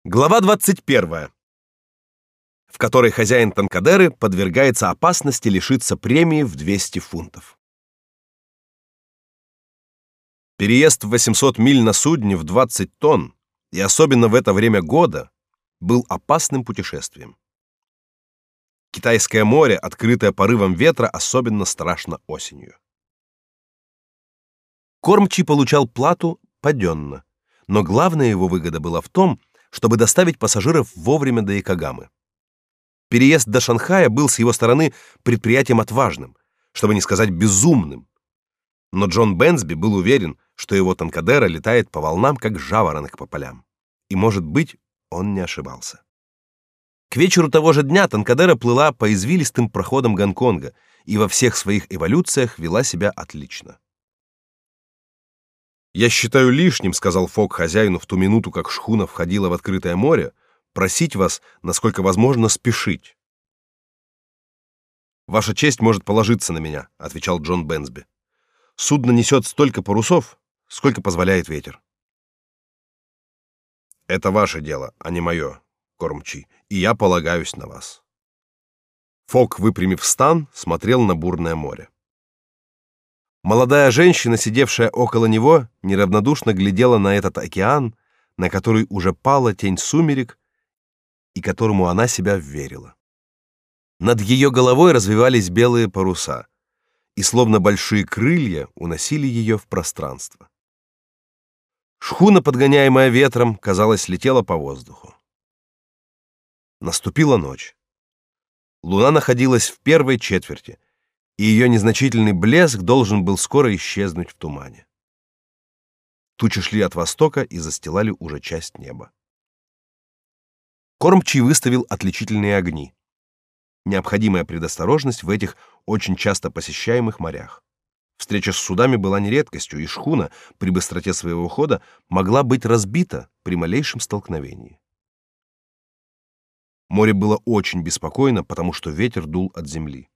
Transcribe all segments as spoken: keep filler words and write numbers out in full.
Глава двадцать первая, в которой хозяин Танкадеры подвергается опасности лишиться премии в двести фунтов. Переезд в восемьсот миль на судне в двадцать тонн, и особенно в это время года, был опасным путешествием. Китайское море, открытое порывом ветра, особенно страшно осенью. Кормчий получал плату паденно, но главная его выгода была в том, чтобы доставить пассажиров вовремя до Йокогамы. Переезд до Шанхая был с его стороны предприятием отважным, чтобы не сказать безумным. Но Джон Бэнсби был уверен, что его Танкадера летает по волнам, как жаворонок по полям. И, может быть, он не ошибался. К вечеру того же дня Танкадера плыла по извилистым проходам Гонконга и во всех своих эволюциях вела себя отлично. «Я считаю лишним, — сказал Фок хозяину в ту минуту, как шхуна входила в открытое море, — просить вас, насколько возможно, спешить». «Ваша честь может положиться на меня, — отвечал Джон Бэнсби. Судно несет столько парусов, сколько позволяет ветер». «Это ваше дело, а не мое, Кормчий, и я полагаюсь на вас». Фок, выпрямив стан, смотрел на бурное море. Молодая женщина, сидевшая около него, неравнодушно глядела на этот океан, на который уже пала тень сумерек и которому она себя вверила. Над ее головой развивались белые паруса, и словно большие крылья уносили ее в пространство. Шхуна, подгоняемая ветром, казалось, летела по воздуху. Наступила ночь. Луна находилась в первой четверти, и ее незначительный блеск должен был скоро исчезнуть в тумане. Тучи шли от востока и застилали уже часть неба. Кормчий выставил отличительные огни. Необходимая предосторожность в этих очень часто посещаемых морях. Встреча с судами была не редкостью, и шхуна при быстроте своего хода могла быть разбита при малейшем столкновении. Море было очень беспокойно, потому что ветер дул от земли.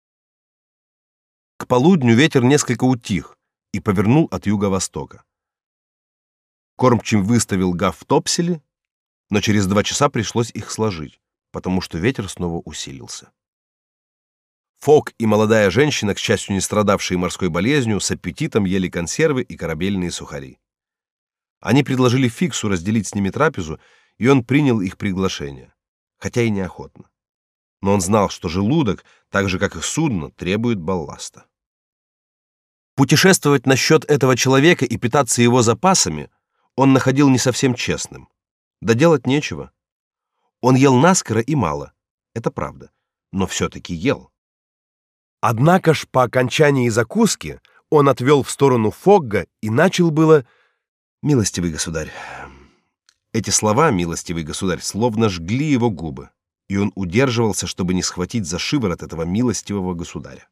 К полудню ветер несколько утих и повернул от юго-востока. Кормчий выставил гаф в топсели, но через два часа пришлось их сложить, потому что ветер снова усилился. Фок и молодая женщина, к счастью, не страдавшие морской болезнью, с аппетитом ели консервы и корабельные сухари. Они предложили Фиксу разделить с ними трапезу, и он принял их приглашение, хотя и неохотно. Но он знал, что желудок, так же как и судно, требует балласта. Путешествовать насчет этого человека и питаться его запасами он находил не совсем честным. Да делать нечего. Он ел наскоро и мало, это правда, но все-таки ел. Однако ж по окончании закуски он отвел в сторону Фогга и начал было: «Милостивый государь». Эти слова, «милостивый государь», словно жгли его губы, и он удерживался, чтобы не схватить за шиворот этого милостивого государя.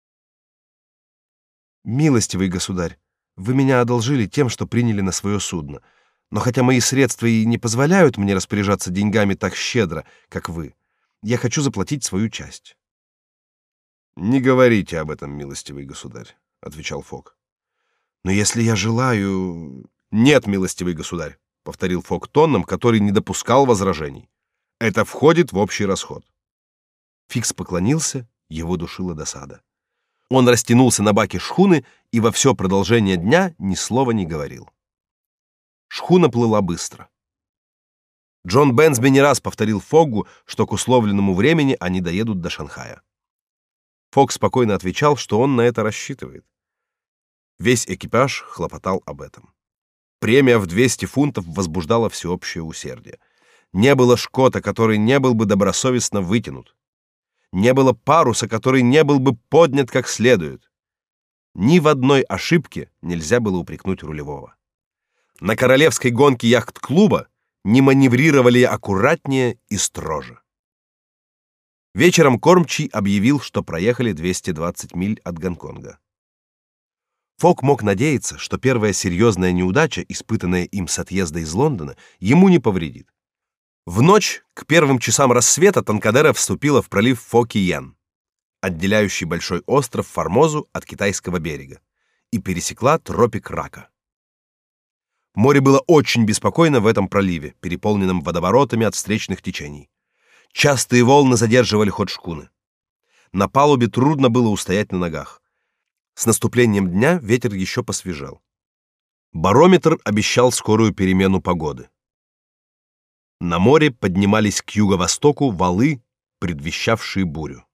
«Милостивый государь, вы меня одолжили тем, что приняли на свое судно, но хотя мои средства и не позволяют мне распоряжаться деньгами так щедро, как вы, я хочу заплатить свою часть». «Не говорите об этом, милостивый государь», — отвечал Фок. «Но если я желаю...» «Нет, милостивый государь», — повторил Фок тоном, который не допускал возражений. «Это входит в общий расход». Фикс поклонился, его душила досада. Он растянулся на баке шхуны и во все продолжение дня ни слова не говорил. Шхуна плыла быстро. Джон Бэнсби не раз повторил Фоггу, что к условленному времени они доедут до Шанхая. Фок спокойно отвечал, что он на это рассчитывает. Весь экипаж хлопотал об этом. Премия в двести фунтов возбуждала всеобщее усердие. Не было шкота, который не был бы добросовестно вытянут. Не было паруса, который не был бы поднят как следует. Ни в одной ошибке нельзя было упрекнуть рулевого. На королевской гонке яхт-клуба не маневрировали аккуратнее и строже. Вечером Кормчий объявил, что проехали двести двадцать миль от Гонконга. Фок мог надеяться, что первая серьезная неудача, испытанная им с отъезда из Лондона, ему не повредит. В ночь к первым часам рассвета Танкадера вступила в пролив Фо-Киен, отделяющий большой остров Формозу от китайского берега, и пересекла тропик Рака. Море было очень беспокойно в этом проливе, переполненном водоворотами от встречных течений. Частые волны задерживали ход шхуны. На палубе трудно было устоять на ногах. С наступлением дня ветер еще посвежел. Барометр обещал скорую перемену погоды. На море поднимались к юго-востоку валы, предвещавшие бурю.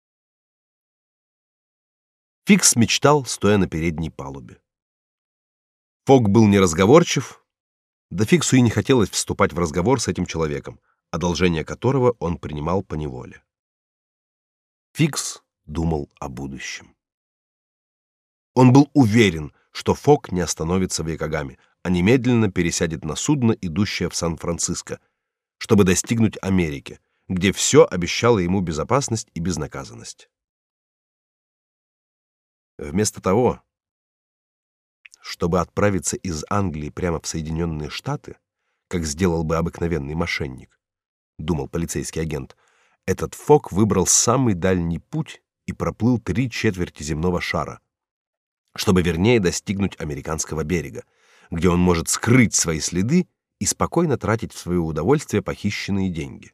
Фикс мечтал, стоя на передней палубе. Фок был неразговорчив, да Фиксу и не хотелось вступать в разговор с этим человеком, одолжение которого он принимал поневоле. Фикс думал о будущем. Он был уверен, что Фок не остановится в Якогаме, а немедленно пересядет на судно, идущее в Сан-Франциско, чтобы достигнуть Америки, где все обещало ему безопасность и безнаказанность. Вместо того, чтобы отправиться из Англии прямо в Соединенные Штаты, как сделал бы обыкновенный мошенник, думал полицейский агент, этот Фок выбрал самый дальний путь и проплыл три четверти земного шара, чтобы вернее достигнуть американского берега, где он может скрыть свои следы и спокойно тратить в свое удовольствие похищенные деньги.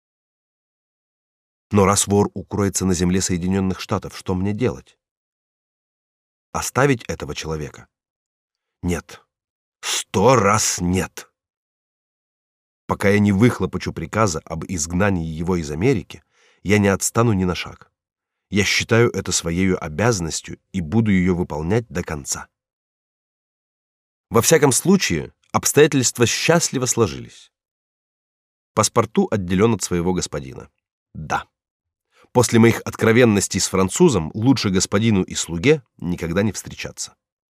Но раз вор укроется на земле Соединенных Штатов, что мне делать? Оставить этого человека? Нет. Сто раз нет. Пока я не выхлопочу приказа об изгнании его из Америки, я не отстану ни на шаг. Я считаю это своей обязанностью и буду ее выполнять до конца. Во всяком случае, обстоятельства счастливо сложились. Паспорту отделен от своего господина. Да. После моих откровенностей с французом лучше господину и слуге никогда не встречаться.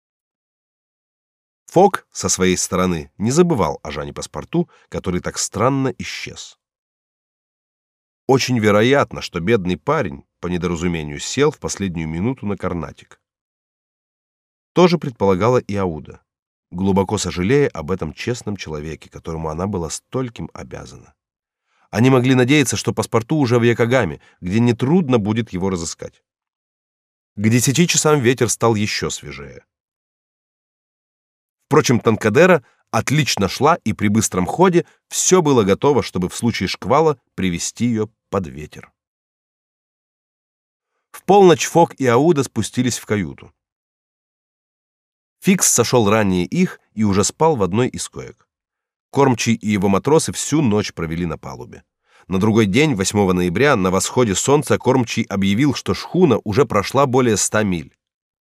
Фок со своей стороны не забывал о Жане Паспорту, который так странно исчез. Очень вероятно, что бедный парень по недоразумению сел в последнюю минуту на Карнатик. Тоже предполагала и Ауда, глубоко сожалея об этом честном человеке, которому она была стольким обязана. Они могли надеяться, что Паспорту уже в Якогаме, где нетрудно будет его разыскать. К десяти часам ветер стал еще свежее. Впрочем, Танкадера отлично шла, и при быстром ходе все было готово, чтобы в случае шквала привести ее под ветер. В полночь Фок и Ауда спустились в каюту. Фикс сошел ранее их и уже спал в одной из коек. Кормчий и его матросы всю ночь провели на палубе. На другой день, восьмого ноября, на восходе солнца Кормчий объявил, что шхуна уже прошла более ста миль.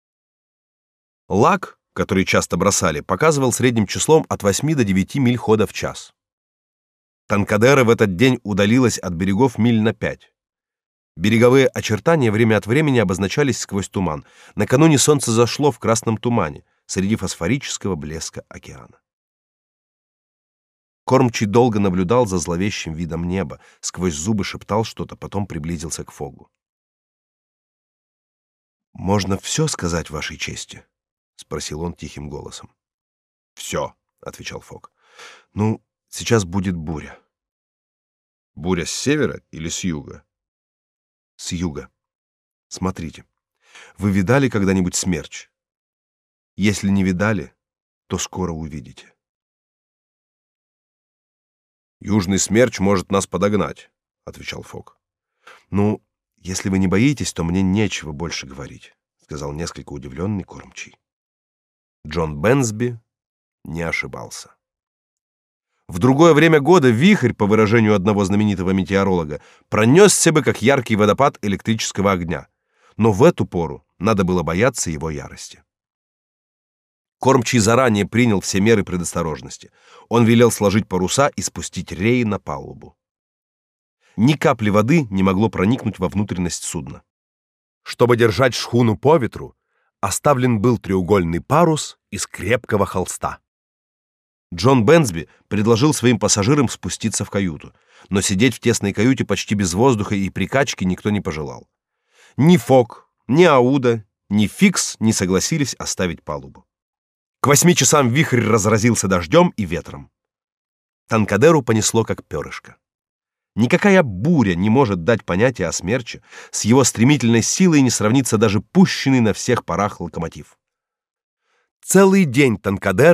Лаг, который часто бросали, показывал средним числом от восьми до девяти миль хода в час. Танкадера в этот день удалилась от берегов миль на пять. Береговые очертания время от времени обозначались сквозь туман. Накануне солнце зашло в красном тумане среди фосфорического блеска океана. Кормчий долго наблюдал за зловещим видом неба, сквозь зубы шептал что-то, потом приблизился к Фогу. «Можно все сказать вашей чести?» — спросил он тихим голосом. «Все», — отвечал Фог. «Ну, сейчас будет буря». «Буря с севера или с юга?» «С юга. Смотрите, вы видали когда-нибудь смерч? Если не видали, то скоро увидите». «Южный смерч может нас подогнать», — отвечал Фог. «Ну, если вы не боитесь, то мне нечего больше говорить», — сказал несколько удивленный Кормчий. Джон Бенсби не ошибался. В другое время года вихрь, по выражению одного знаменитого метеоролога, пронесся бы как яркий водопад электрического огня, но в эту пору надо было бояться его ярости. Кормчий заранее принял все меры предосторожности. Он велел сложить паруса и спустить реи на палубу. Ни капли воды не могло проникнуть во внутренность судна. Чтобы держать шхуну по ветру, оставлен был треугольный парус из крепкого холста. Джон Бенсби предложил своим пассажирам спуститься в каюту, но сидеть в тесной каюте почти без воздуха и прикачки никто не пожелал. Ни Фок, ни Ауда, ни Фикс не согласились оставить палубу. К восьми часам вихрь разразился дождем и ветром. Танкадеру понесло как перышко. Никакая буря не может дать понятия о смерче, с его стремительной силой не сравнится даже пущенный на всех парах локомотив. Целый день Танкадера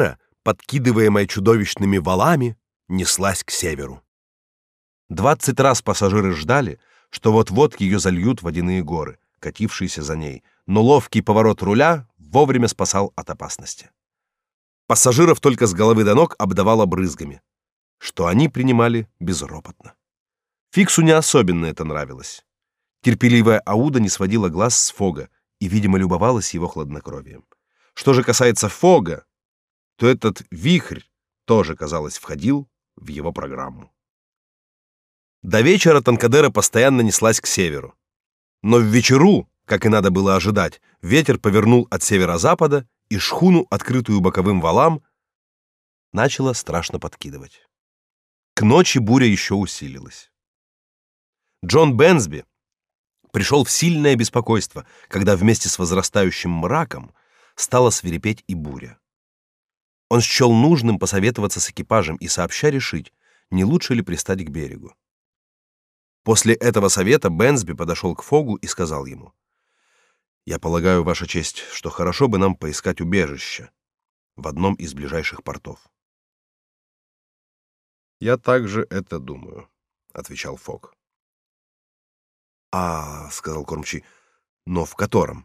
подкидываемая чудовищными валами, неслась к северу. Двадцать раз пассажиры ждали, что вот-вот ее зальют водяные горы, катившиеся за ней, но ловкий поворот руля вовремя спасал от опасности. Пассажиров только с головы до ног обдавало брызгами, что они принимали безропотно. Фиксу не особенно это нравилось. Терпеливая Ауда не сводила глаз с Фога и, видимо, любовалась его хладнокровием. Что же касается Фога, то этот вихрь тоже, казалось, входил в его программу. До вечера Танкадера постоянно неслась к северу. Но в вечеру, как и надо было ожидать, ветер повернул от северо-запада, и шхуну, открытую боковым валам, начало страшно подкидывать. К ночи буря еще усилилась. Джон Бэнсби пришел в сильное беспокойство, когда вместе с возрастающим мраком стала свирепеть и буря. Он счел нужным посоветоваться с экипажем и сообща решить, не лучше ли пристать к берегу. После этого совета Бэнсби подошел к Фогу и сказал ему: «Я полагаю, Ваша честь, что хорошо бы нам поискать убежище в одном из ближайших портов». «Я также это думаю», — отвечал Фог. «А, — сказал кормчий, — но в котором?»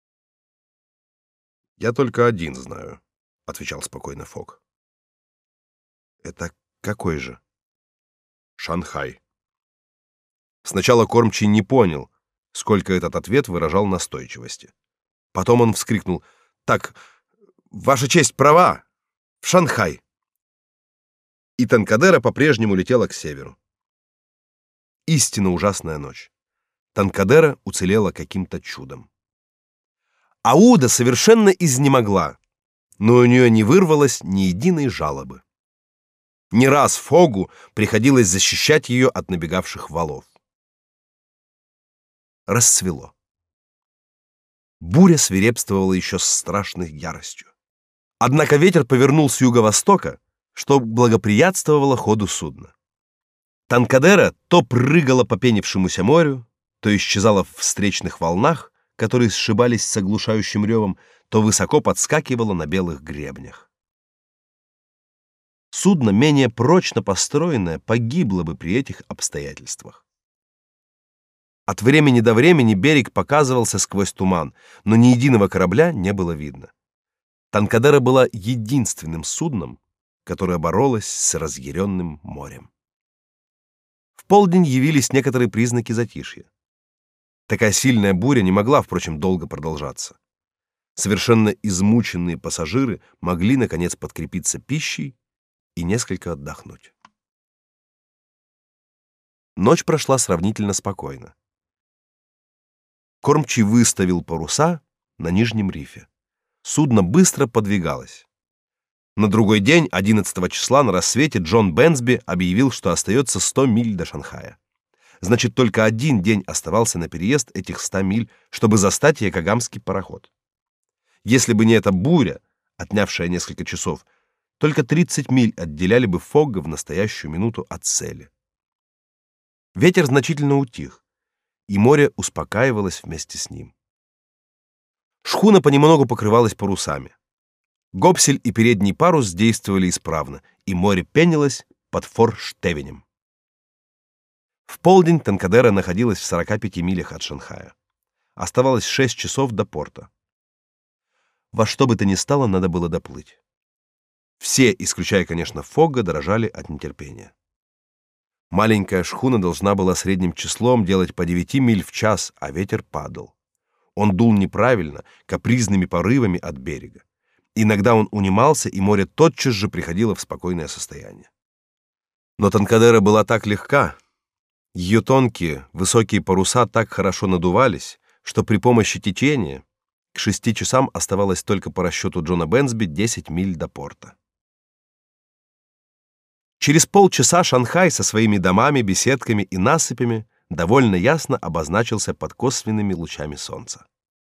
«Я только один знаю», — отвечал спокойно Фог. «Это какой же?» «Шанхай». Сначала кормчий не понял, сколько этот ответ выражал настойчивости. Потом он вскрикнул: «Так, Ваша честь права! В Шанхай!» И Танкадера по-прежнему летела к северу. Истинно ужасная ночь. Танкадера уцелела каким-то чудом. Ауда совершенно изнемогла, но у нее не вырвалось ни единой жалобы. Не раз Фогу приходилось защищать ее от набегавших валов. Рассвело. Буря свирепствовала еще с страшной яростью. Однако ветер повернул с юго-востока, что благоприятствовало ходу судна. Танкадера то прыгала по пенившемуся морю, то исчезала в встречных волнах, которые сшибались с оглушающим ревом, то высоко подскакивала на белых гребнях. Судно, менее прочно построенное, погибло бы при этих обстоятельствах. От времени до времени берег показывался сквозь туман, но ни единого корабля не было видно. Танкадера была единственным судном, которое боролось с разъяренным морем. В полдень явились некоторые признаки затишья. Такая сильная буря не могла, впрочем, долго продолжаться. Совершенно измученные пассажиры могли, наконец, подкрепиться пищей и несколько отдохнуть. Ночь прошла сравнительно спокойно. Кормчий выставил паруса на нижнем рифе. Судно быстро подвигалось. На другой день, одиннадцатого числа, на рассвете Джон Бэнсби объявил, что остается сто миль до Шанхая. Значит, только один день оставался на переезд этих ста миль, чтобы застать якогамский пароход. Если бы не эта буря, отнявшая несколько часов, только тридцать миль отделяли бы Фогга в настоящую минуту от цели. Ветер значительно утих, и море успокаивалось вместе с ним. Шхуна понемногу покрывалась парусами. Гопсель и передний парус действовали исправно, и море пенилось под форштевенем. В полдень Танкадера находилась в сорока пяти милях от Шанхая. Оставалось шесть часов до порта. Во что бы то ни стало, надо было доплыть. Все, исключая, конечно, Фогга, дрожали от нетерпения. Маленькая шхуна должна была средним числом делать по девяти миль в час, а ветер падал. Он дул неправильно, капризными порывами от берега. Иногда он унимался, и море тотчас же приходило в спокойное состояние. Но Танкадера была так легка, ее тонкие, высокие паруса так хорошо надувались, что при помощи течения к шести часам оставалось только по расчету Джона Бэнсби десять миль до порта. Через полчаса Шанхай со своими домами, беседками и насыпями довольно ясно обозначился под косвенными лучами солнца.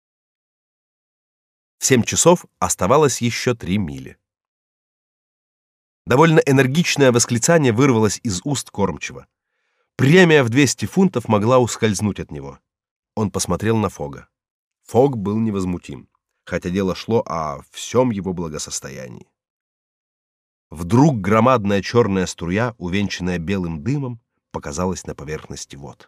В семь часов оставалось еще три мили. Довольно энергичное восклицание вырвалось из уст кормчего. Премия в двести фунтов могла ускользнуть от него. Он посмотрел на Фога. Фог был невозмутим, хотя дело шло о всем его благосостоянии. Вдруг громадная черная струя, увенчанная белым дымом, показалась на поверхности вод.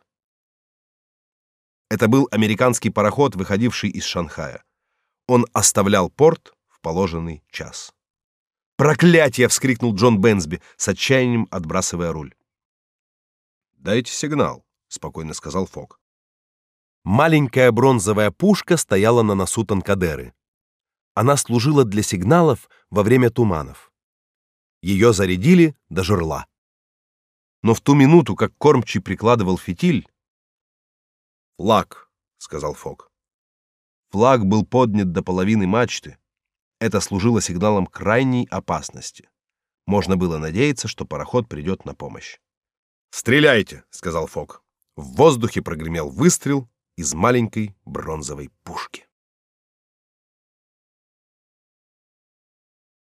Это был американский пароход, выходивший из Шанхая. Он оставлял порт в положенный час. «Проклятие!» — вскрикнул Джон Бэнсби, с отчаянием отбрасывая руль. «Дайте сигнал», — спокойно сказал Фок. Маленькая бронзовая пушка стояла на носу Танкадеры. Она служила для сигналов во время туманов. Ее зарядили до жерла. Но в ту минуту, как кормчий прикладывал фитиль... «Флаг», — сказал Фок. Флаг был поднят до половины мачты. Это служило сигналом крайней опасности. Можно было надеяться, что пароход придет на помощь. «Стреляйте», — сказал Фок. В воздухе прогремел выстрел из маленькой бронзовой пушки.